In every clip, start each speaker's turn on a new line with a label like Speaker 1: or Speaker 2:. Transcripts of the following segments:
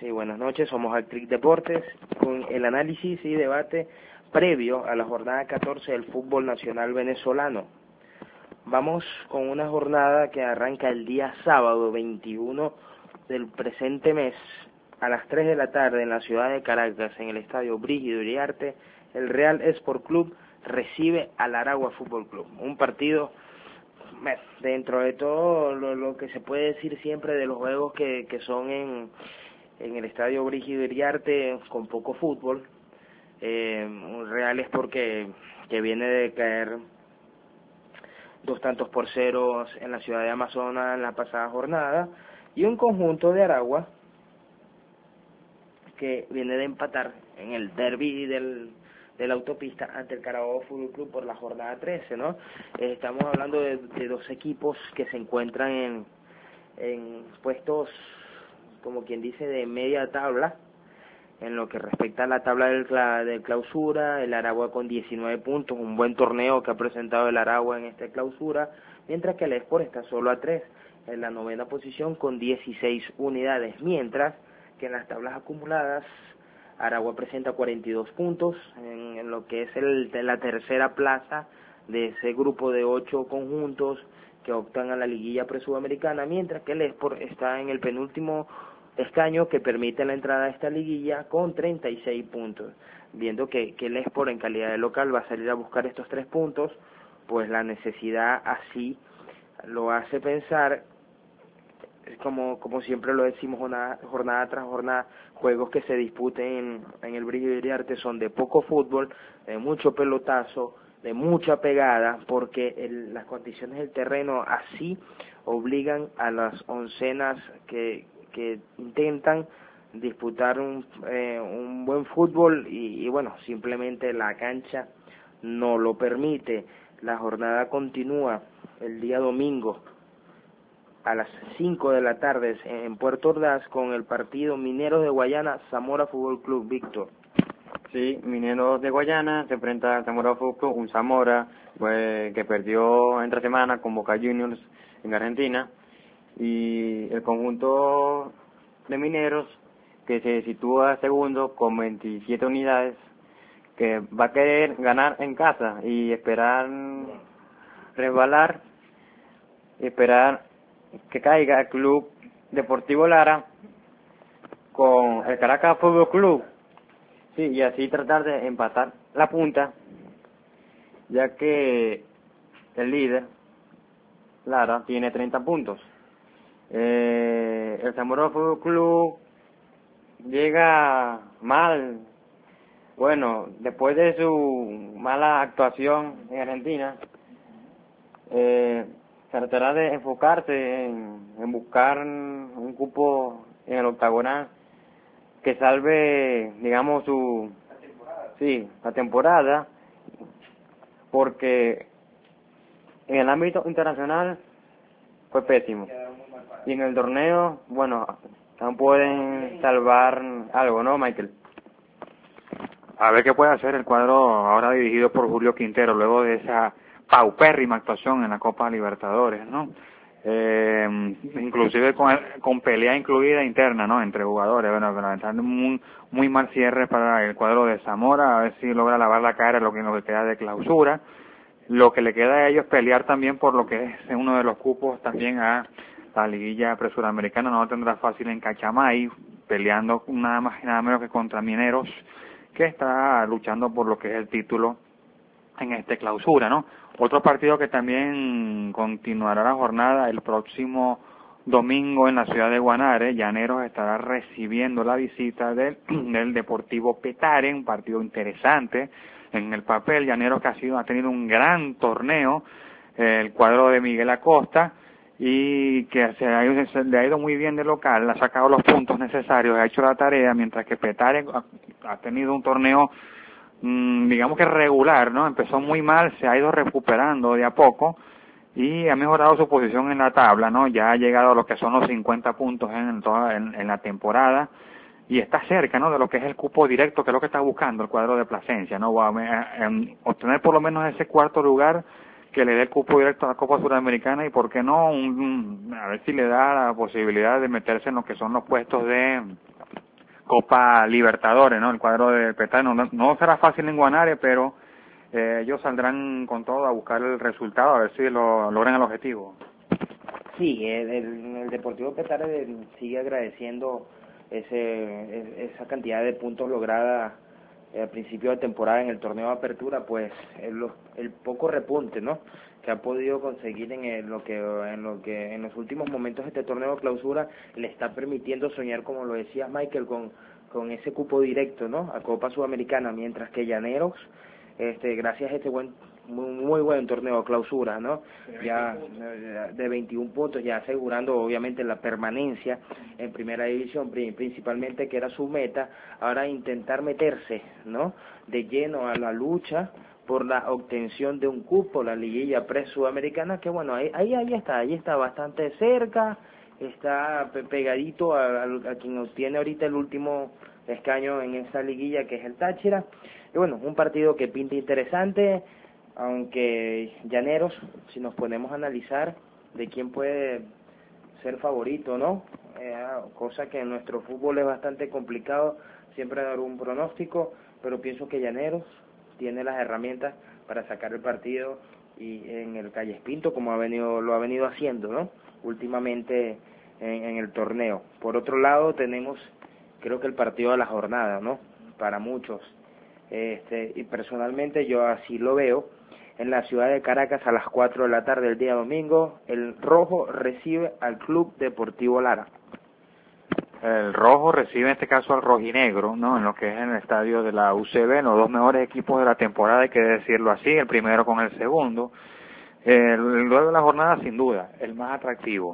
Speaker 1: Sí, buenas noches, somos Actric Deportes con el análisis y debate previo a la jornada 14 del fútbol nacional venezolano. Vamos con una jornada que arranca el día sábado 21 del presente mes a las 3 de la tarde en la ciudad de Caracas, en el estadio Brígido Iriarte. El Real Sport Club recibe al Aragua Fútbol Club, un partido dentro de todo lo que se puede decir siempre de los juegos que son en el estadio Brígido Iriarte, con poco fútbol. Un Real Sport que viene de caer 2-0 en la ciudad de Amazonas en la pasada jornada, y un conjunto de Aragua que viene de empatar en el derbi de la autopista ante el Carabobo Fútbol Club por la jornada 13, ¿no? Estamos hablando de dos equipos que se encuentran en puestos, como quien dice, de media tabla en lo que respecta a la tabla del clausura. El Aragua con 19 puntos, un buen torneo que ha presentado el Aragua en esta clausura, mientras que el Sport está solo a 3, en la novena posición con 16 unidades, mientras que en las tablas acumuladas Aragua presenta 42 puntos en lo que es la tercera plaza de ese grupo de 8 conjuntos que optan a la liguilla presudamericana, mientras que el Sport está en el penúltimo escaño que permite la entrada a esta liguilla con 36 puntos. Viendo que el Sport en calidad de local va a salir a buscar estos 3 puntos, pues la necesidad así lo hace pensar, como siempre lo decimos jornada tras jornada, juegos que se disputen en el Brígido Iriarte son de poco fútbol, de mucho pelotazo, de mucha pegada, porque las condiciones del terreno así obligan a las oncenas que intentan disputar un buen fútbol y bueno, simplemente la cancha no lo permite. La jornada continúa el día domingo a las 5 de la tarde en Puerto Ordaz con el partido Mineros de Guayana Zamora Fútbol Club. Víctor.
Speaker 2: Sí, Mineros de Guayana se enfrenta al Zamora Fútbol Club, un Zamora que perdió entre semana con Boca Juniors en Argentina, y el conjunto de Mineros que se sitúa segundo con 27 unidades, que va a querer ganar en casa y esperar resbalar, esperar que caiga el Club Deportivo Lara con el Caracas Fútbol Club, sí, y así tratar de empatar la punta, ya que el líder Lara tiene 30 puntos. El Zamora Fútbol Club llega mal, bueno, después de su mala actuación en Argentina, tratará de enfocarse en buscar un cupo en el octagonal que salve, digamos, la temporada, porque en el ámbito internacional fue pésimo, y en el torneo, bueno, aún pueden salvar algo, ¿no, Michael?
Speaker 3: A ver qué puede hacer el cuadro ahora dirigido por Julio Quintero luego de esa paupérrima actuación en la Copa Libertadores, ¿no? Inclusive con pelea incluida interna, ¿no? Entre jugadores. Bueno, pero está muy mal cierre para el cuadro de Zamora, a ver si logra lavar la cara en lo que queda de clausura. Lo que le queda a ellos pelear también por lo que es uno de los cupos también a la liguilla presuramericana. No lo tendrá fácil en Cachamay, peleando nada más y nada menos que contra Mineros, que está luchando por lo que es el título en esta clausura, ¿no? Otro partido que también continuará la jornada el próximo domingo en la ciudad de Guanare. Llaneros estará recibiendo la visita del Deportivo Petare, un partido interesante en el papel. Llaneros que ha tenido un gran torneo, el cuadro de Miguel Acosta, y que le ha ido muy bien de local, ha sacado los puntos necesarios, ha hecho la tarea, mientras que Petare ha tenido un torneo digamos que regular, ¿no? Empezó muy mal, se ha ido recuperando de a poco y ha mejorado su posición en la tabla, ¿no? Ya ha llegado a lo que son los 50 puntos en la temporada, y está cerca, ¿no?, de lo que es el cupo directo, que es lo que está buscando el cuadro de Plasencia, ¿no? Obtener por lo menos ese cuarto lugar que le dé el cupo directo a la Copa Suramericana, y por qué no, a ver si le da la posibilidad de meterse en lo que son los puestos de Copa Libertadores, ¿no? El cuadro de Petare no será fácil en Guanare, pero ellos saldrán con todo a buscar el resultado, a ver si logran el objetivo.
Speaker 1: Sí, el Deportivo Petare sigue agradeciendo esa cantidad de puntos lograda al principio de temporada en el torneo de apertura, pues el poco repunte, ¿no?, que ha podido conseguir en los últimos momentos de este torneo de clausura le está permitiendo soñar, como lo decía Michael, con ese cupo directo, ¿no?, a Copa Sudamericana, mientras que Llaneros, gracias a este muy buen torneo de clausura, ¿no?, ya de 21 puntos, ya asegurando obviamente la permanencia en primera división, principalmente, que era su meta, ahora intentar meterse, ¿no?, de lleno a la lucha por la obtención de un cupo, la liguilla pre-sudamericana, que bueno, ahí está bastante cerca, está pegadito a quien obtiene ahorita el último escaño en esa liguilla, que es el Táchira. Y bueno, un partido que pinta interesante, aunque Llaneros, si nos ponemos a analizar de quién puede ser favorito, ¿no?, cosa que en nuestro fútbol es bastante complicado siempre dar un pronóstico, pero pienso que Llaneros tiene las herramientas para sacar el partido, y en el Calles Pinto, como lo ha venido haciendo, ¿no?, últimamente en el torneo. Por otro lado, tenemos, creo que el partido de la jornada, ¿no?, para muchos, y personalmente yo así lo veo, en la ciudad de Caracas a las 4 de la tarde del día domingo, el Rojo recibe al Club Deportivo Lara.
Speaker 3: El Rojo recibe en este caso al Rojinegro, ¿no?, en lo que es en el estadio de la UCB, los dos mejores equipos de la temporada, hay que decirlo así, el primero con el segundo. El duelo de la jornada, sin duda, el más atractivo.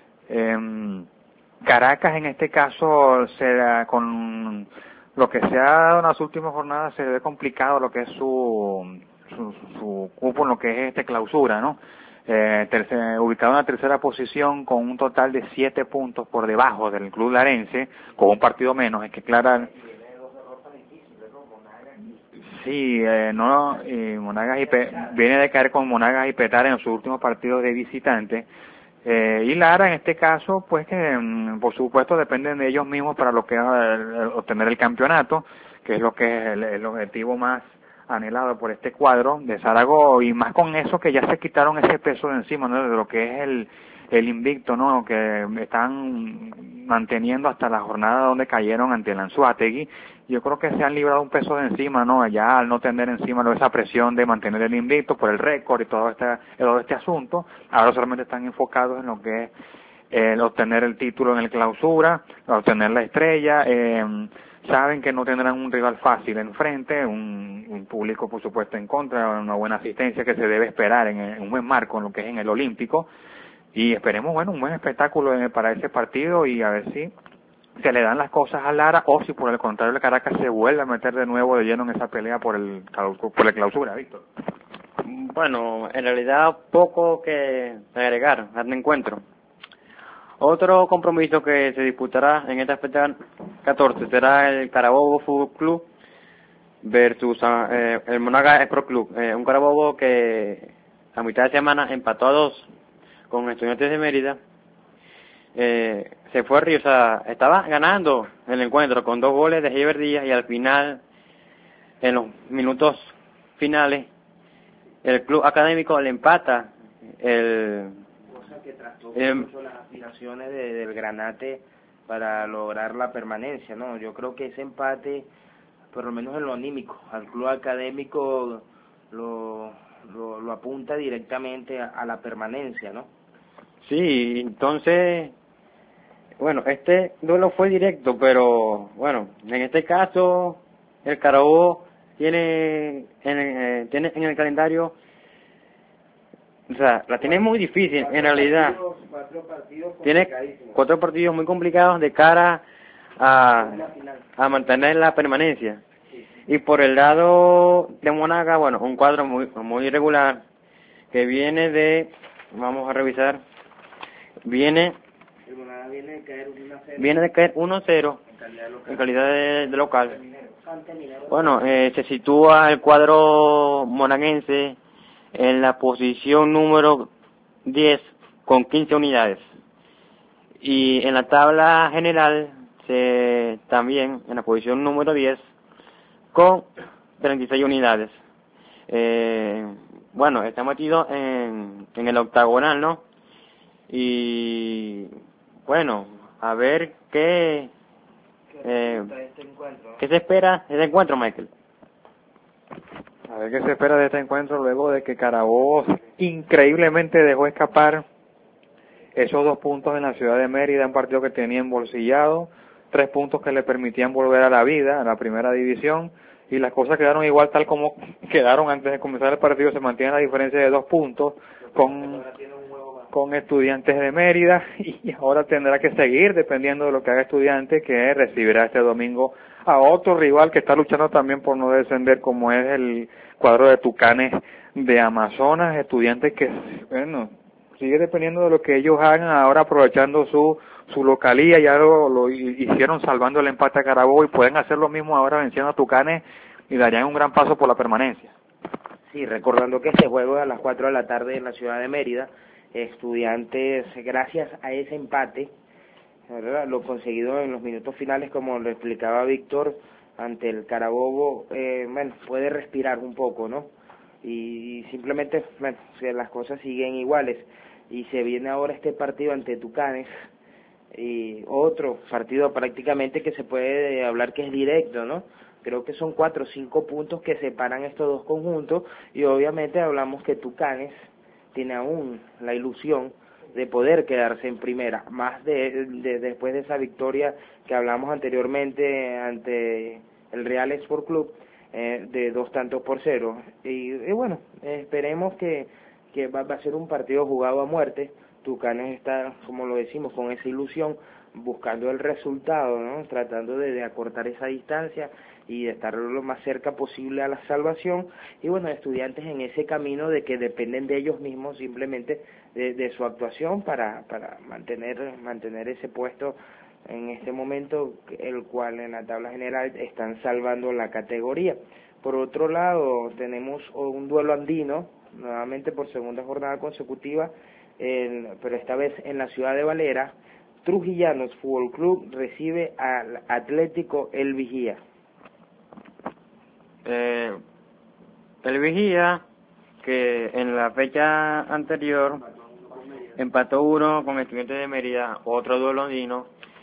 Speaker 3: Caracas en este caso, con lo que se ha dado en las últimas jornadas, se ve complicado lo que es su cupo en lo que es clausura, ¿no? Ubicado en la tercera posición con un total de 7 puntos por debajo del club larense, con un partido menos. Es que claro, sí, Monagas viene de caer con Monagas y Petare en sus últimos partidos de visitante, y Lara en este caso, pues que por supuesto dependen de ellos mismos para lo que es obtener el campeonato, que es lo que es el objetivo más anhelado por este cuadro de Zaragoza, y más con eso que ya se quitaron ese peso de encima, ¿no?, de lo que es el invicto, ¿no?, que están manteniendo hasta la jornada donde cayeron ante el Anzoátegui. Yo creo que se han librado un peso de encima, ¿no?, ya al no tener encima esa presión de mantener el invicto por el récord y todo este asunto. Ahora solamente están enfocados en lo que es el obtener el título en el clausura, obtener la estrella. Saben que no tendrán un rival fácil enfrente, un público por supuesto en contra, una buena asistencia que se debe esperar en un buen marco en lo que es en el Olímpico, y esperemos, bueno, un buen espectáculo para ese partido, y a ver si se le dan las cosas a Lara, o si por el contrario el Caracas se vuelve a meter de nuevo de lleno en esa pelea por la clausura, Víctor.
Speaker 2: Bueno, en realidad poco que agregar al encuentro. Otro compromiso que se disputará en esta fecha 14 será el Carabobo Fútbol Club versus el Monagas Sport Club. Un Carabobo que a mitad de semana empató a 2 con Estudiantes de Mérida. Se fue a Río, o sea, estaba ganando el encuentro con 2 goles de Heber Díaz, y al final, en los minutos finales, el Club Académico le empata
Speaker 1: Cosa que trastocó mucho las aspiraciones del Granate para lograr la permanencia, ¿no? Yo creo que ese empate, por lo menos en lo anímico, al Club Académico lo apunta directamente a la permanencia, ¿no?
Speaker 2: Sí, entonces, bueno, este duelo fue directo, pero bueno, en este caso el Carabobo tiene en el calendario, o sea, la tiene muy difícil en realidad.
Speaker 1: 4 partidos
Speaker 2: tiene 4 partidos muy complicados de cara a mantener la permanencia. Y por el lado de Monagas, bueno, un cuadro muy irregular que viene vamos a revisar, viene de caer 1-0 en calidad de local. Bueno, se sitúa el cuadro monaguense en la posición número 10 con 15 unidades. Y en la tabla general también en la posición número 10 con 36 unidades. Bueno, está metido en el octagonal, ¿no? Y bueno, a ver qué se espera de este encuentro, Michael.
Speaker 3: A ver qué se espera de este encuentro luego de que Carabobo increíblemente dejó escapar esos 2 puntos en la ciudad de Mérida, un partido que tenía embolsillado, 3 puntos que le permitían volver a la vida, a la primera división, y las cosas quedaron igual tal como quedaron antes de comenzar el partido. Se mantiene la diferencia de 2 puntos con Estudiantes de Mérida, y ahora tendrá que seguir dependiendo de lo que haga Estudiantes, que recibirá este domingo a otro rival que está luchando también por no descender, como es el cuadro de Tucanes de Amazonas. Estudiantes que, bueno, sigue dependiendo de lo que ellos hagan ahora, aprovechando su localía. Ya lo hicieron salvando el empate a Carabobo, y pueden hacer lo mismo ahora venciendo a Tucanes y darían un gran paso por la permanencia.
Speaker 1: Sí, recordando que este juego es a las 4 de la tarde en la ciudad de Mérida. Estudiantes, gracias a ese empate, ¿verdad?, lo conseguido en los minutos finales, como lo explicaba Víctor, ante el Carabobo, bueno, puede respirar un poco, ¿no? Y simplemente, bueno, si las cosas siguen iguales, y se viene ahora este partido ante Tucanes, y otro partido prácticamente que se puede hablar que es directo, ¿no? Creo que son 4 o 5 puntos que separan estos dos conjuntos, y obviamente hablamos que Tucanes tiene aún la ilusión de poder quedarse en primera, más después de esa victoria que hablamos anteriormente ante el Real Sport Club, de 2-0. Y bueno, esperemos que va a ser un partido jugado a muerte. Tucanes está, como lo decimos, con esa ilusión, buscando el resultado, ¿no?, tratando de acortar esa distancia y de estar lo más cerca posible a la salvación. Y bueno, Estudiantes en ese camino de que dependen de ellos mismos, simplemente de su actuación para mantener ese puesto en este momento, el cual en la tabla general están salvando la categoría. Por otro lado, tenemos un duelo andino, nuevamente por segunda jornada consecutiva, pero esta vez en la ciudad de Valera. Trujillanos Fútbol Club recibe al Atlético El Vigía.
Speaker 2: El Vigía, que en la fecha anterior empató 1 con Estudiantes de Mérida, otro duelo andino,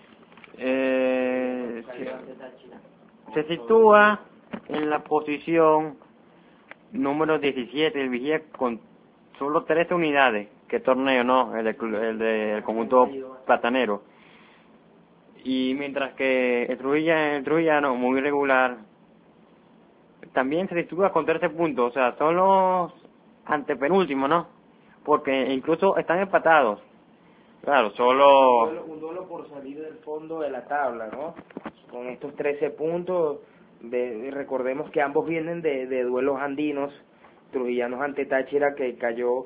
Speaker 2: se sitúa en la posición número 17, el Vigía, con solo 13 unidades. ¿Qué torneo, no? El del conjunto platanero. Y mientras que el Trujillano, muy irregular, también se sitúa con 13 puntos. O sea, son los antepenúltimos, ¿no? Porque incluso están empatados. Claro, solo...
Speaker 1: Un duelo por salir del fondo de la tabla, ¿no? Con estos 13 puntos, recordemos que ambos vienen de duelos andinos. Trujillanos ante Táchira, que cayó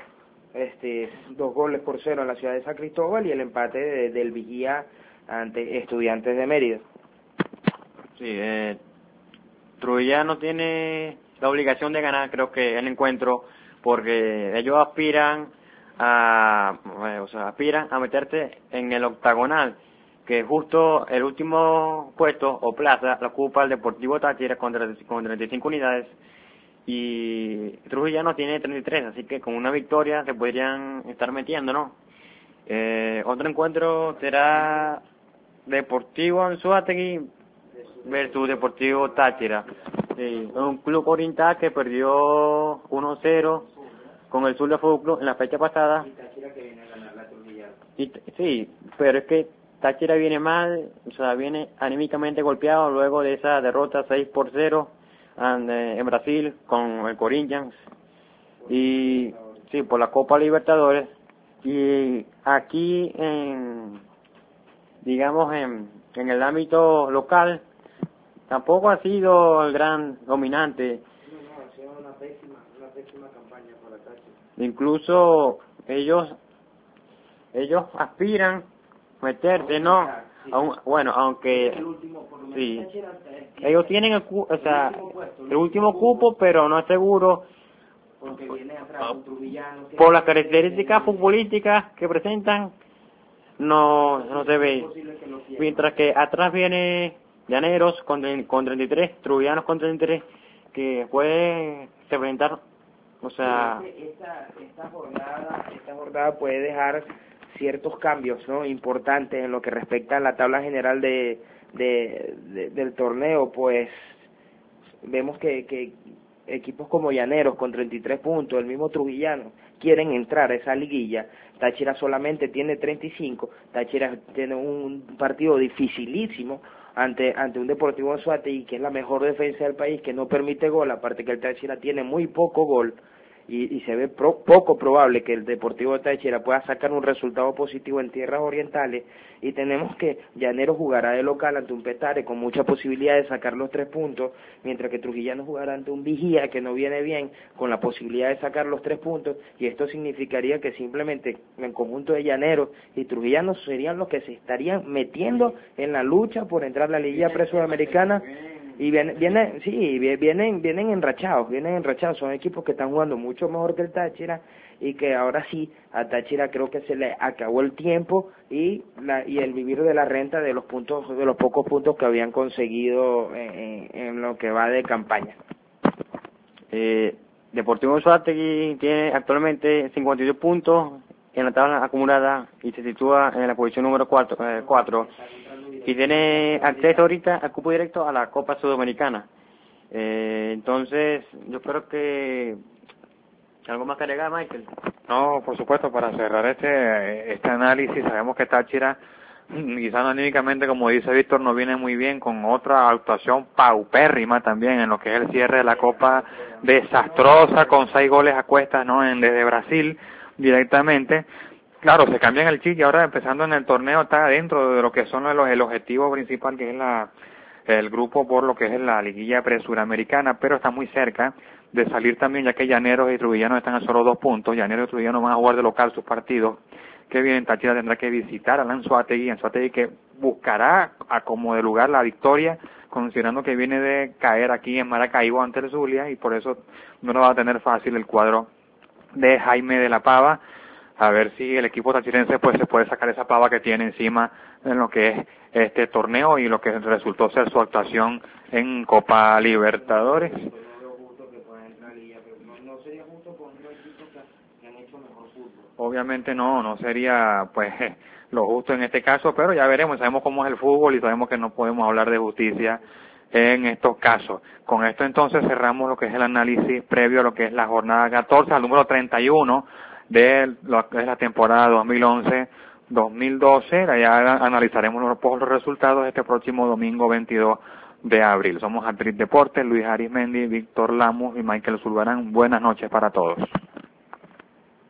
Speaker 1: 2-0 en la ciudad de San Cristóbal, y el empate del Vigía ante Estudiantes de Mérida.
Speaker 2: Sí, Trujillano tiene la obligación de ganar, creo que, el encuentro, porque ellos aspiran a meterse en el octagonal, que justo el último puesto o plaza lo ocupa el Deportivo Táchira con 35 unidades, y Trujillano tiene 33, así que con una victoria se podrían estar metiendo, ¿no? Otro encuentro será Deportivo Anzoátegui versus Deportivo Táchira. Sí, un club oriental que perdió 1-0 con el Zulia Fútbol Club en la fecha pasada.
Speaker 1: Y Táchira que viene a ganar la Trujillano.
Speaker 2: Sí, pero es que Táchira viene mal, o sea, viene anímicamente golpeado luego de esa derrota 6-0 en Brasil con el Corinthians, y sí, por la Copa Libertadores. Y aquí digamos en el ámbito local tampoco ha sido el gran dominante.
Speaker 1: No, ha sido una pésima campaña por la Táchira.
Speaker 2: Incluso ellos aspiran meterse, ¿no?
Speaker 1: Sí.
Speaker 2: Bueno, aunque
Speaker 1: el último, por lo menos
Speaker 2: sí,
Speaker 1: Táchira,
Speaker 2: ellos tienen el último cupo, pero no es seguro,
Speaker 1: porque viene atrás un Trujillano,
Speaker 2: por las características futbolísticas que presentan. no se ve. Mientras que atrás viene Llaneros con 33, Trujillanos con 33, que puede enfrentar, o sea...
Speaker 1: Esta jornada puede dejar ciertos cambios, ¿no?, importantes en lo que respecta a la tabla general del torneo. Pues vemos que equipos como Llaneros con 33 puntos, el mismo Trujillano, quieren entrar a esa liguilla. Táchira solamente tiene 35, Táchira tiene un partido dificilísimo ante un Deportivo Anzoátegui, que es la mejor defensa del país, que no permite gol, aparte que el Táchira tiene muy poco gol, y se ve poco probable que el Deportivo Táchira pueda sacar un resultado positivo en tierras orientales, y tenemos que Llaneros jugará de local ante un Petare con mucha posibilidad de sacar los 3 puntos, mientras que Trujillano jugará ante un Vigía que no viene bien, con la posibilidad de sacar los 3 puntos, y esto significaría que simplemente el conjunto de Llaneros y Trujillano serían los que se estarían metiendo en la lucha por entrar a la liguilla pre-sudamericana. Y vienen enrachados, son equipos que están jugando mucho mejor que el Táchira, y que ahora sí, a Táchira creo que se le acabó el tiempo y el vivir de la renta de los pocos puntos que habían conseguido en lo que va de campaña.
Speaker 2: Deportivo Anzoátegui tiene actualmente 52 puntos en la tabla acumulada y se sitúa en la posición número 4. Y tiene acceso ahorita al cupo directo a la Copa Sudamericana. Entonces, yo creo que... ¿Algo más que agregar, Michael?
Speaker 3: No, por supuesto, para cerrar este análisis, sabemos que Táchira, quizás anímicamente, como dice Víctor, no viene muy bien, con otra actuación paupérrima también en lo que es el cierre de la Copa, desastrosa, con 6 goles a cuestas, ¿no?, desde Brasil directamente. Claro, se cambian el chip y ahora empezando en el torneo está dentro de lo que son el objetivo principal, que es el grupo por lo que es la liguilla pre-suramericana, pero está muy cerca de salir también, ya que Llaneros y Trujillano están a solo 2 puntos. Llaneros y Trujillano van a jugar de local sus partidos. Que bien, Táchira tendrá que visitar a Anzoátegui que buscará a como de lugar la victoria, considerando que viene de caer aquí en Maracaibo ante el Zulia, y por eso no lo va a tener fácil el cuadro de Jaime de la Pava. A ver si el equipo tachirense pues se puede sacar esa pava que tiene encima en lo que es este torneo y lo que resultó ser su actuación en Copa Libertadores. Obviamente no sería pues lo justo en este caso, pero ya veremos, sabemos cómo es el fútbol y sabemos que no podemos hablar de justicia en estos casos. Con esto entonces cerramos lo que es el análisis previo a lo que es la jornada 14, al número 31 de lo que es la temporada 2011-2012. Ya analizaremos los resultados este próximo domingo 22 de abril. Somos Actriz Deportes, Luis Arismendi, Víctor Lamos y Michael Zulbarán. Buenas noches para todos.